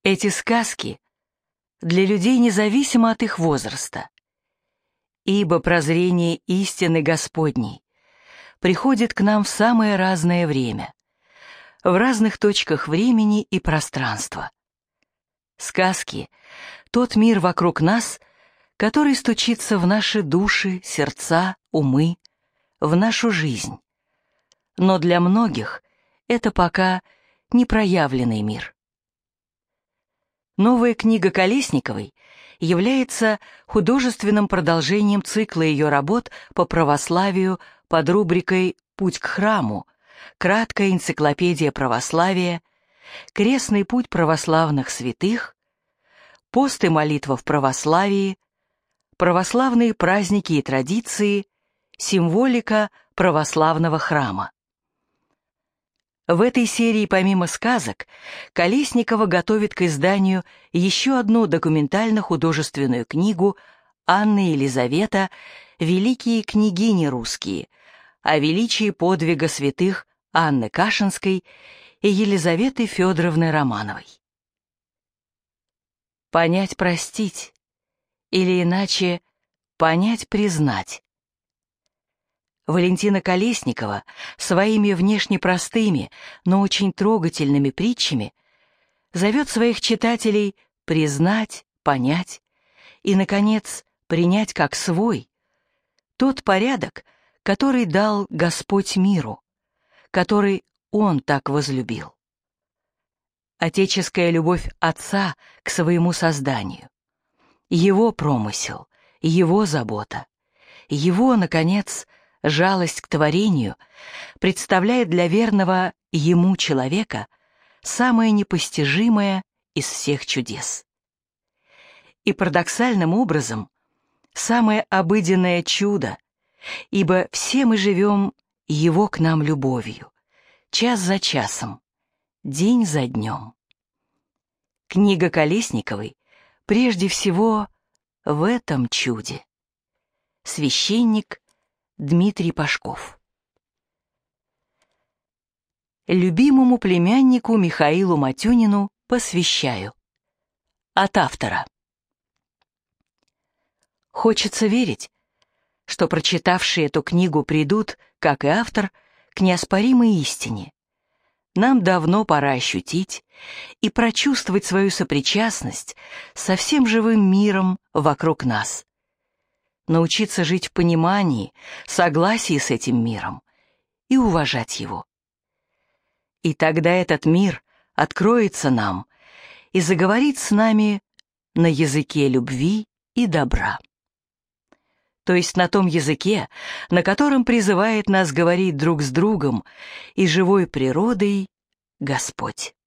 Эти сказки для людей независимо от их возраста, ибо прозрение истины Господней приходит к нам в самое разное время, в разных точках времени и пространства. Сказки — тот мир вокруг нас, который стучится в наши души, сердца, умы, в нашу жизнь. Но для многих это пока непроявленный мир. Новая книга Колесниковой является художественным продолжением цикла ее работ по православию под рубрикой «Путь к храму», краткая энциклопедия православия, крестный путь православных святых, пост и молитва в православии, православные праздники и традиции, символика православного храма. В этой серии помимо сказок Колесникова готовит к изданию еще одну документально-художественную книгу «Анна и Елизавета. Великие княгини русские» о величии подвига святых Анны Кашинской и Елизаветы Федоровны Романовой. Понять, простить, или иначе понять, признать. Валентина Колесникова своими внешне простыми, но очень трогательными притчами зовет своих читателей признать, понять и, наконец, принять как свой тот порядок, который дал Господь миру, который Он так возлюбил. Отеческая любовь Отца к своему созданию, Его промысел, Его забота, Его, наконец, жалость к творению представляет для верного Ему человека самое непостижимое из всех чудес. И парадоксальным образом самое обыденное чудо, ибо все мы живем Его к нам любовью, час за часом, день за днем. Книга Колесниковой прежде всего в этом чуде. Священник Дмитрий Пашков. Любимому племяннику Михаилу Матюнину посвящаю. От автора. Хочется верить, что прочитавшие эту книгу придут, как и автор, к неоспоримой истине. Нам давно пора ощутить и прочувствовать свою сопричастность со всем живым миром вокруг нас. Научиться жить в понимании, согласии с этим миром и уважать его. И тогда этот мир откроется нам и заговорит с нами на языке любви и добра. То есть на том языке, на котором призывает нас говорить друг с другом и живой природой Господь.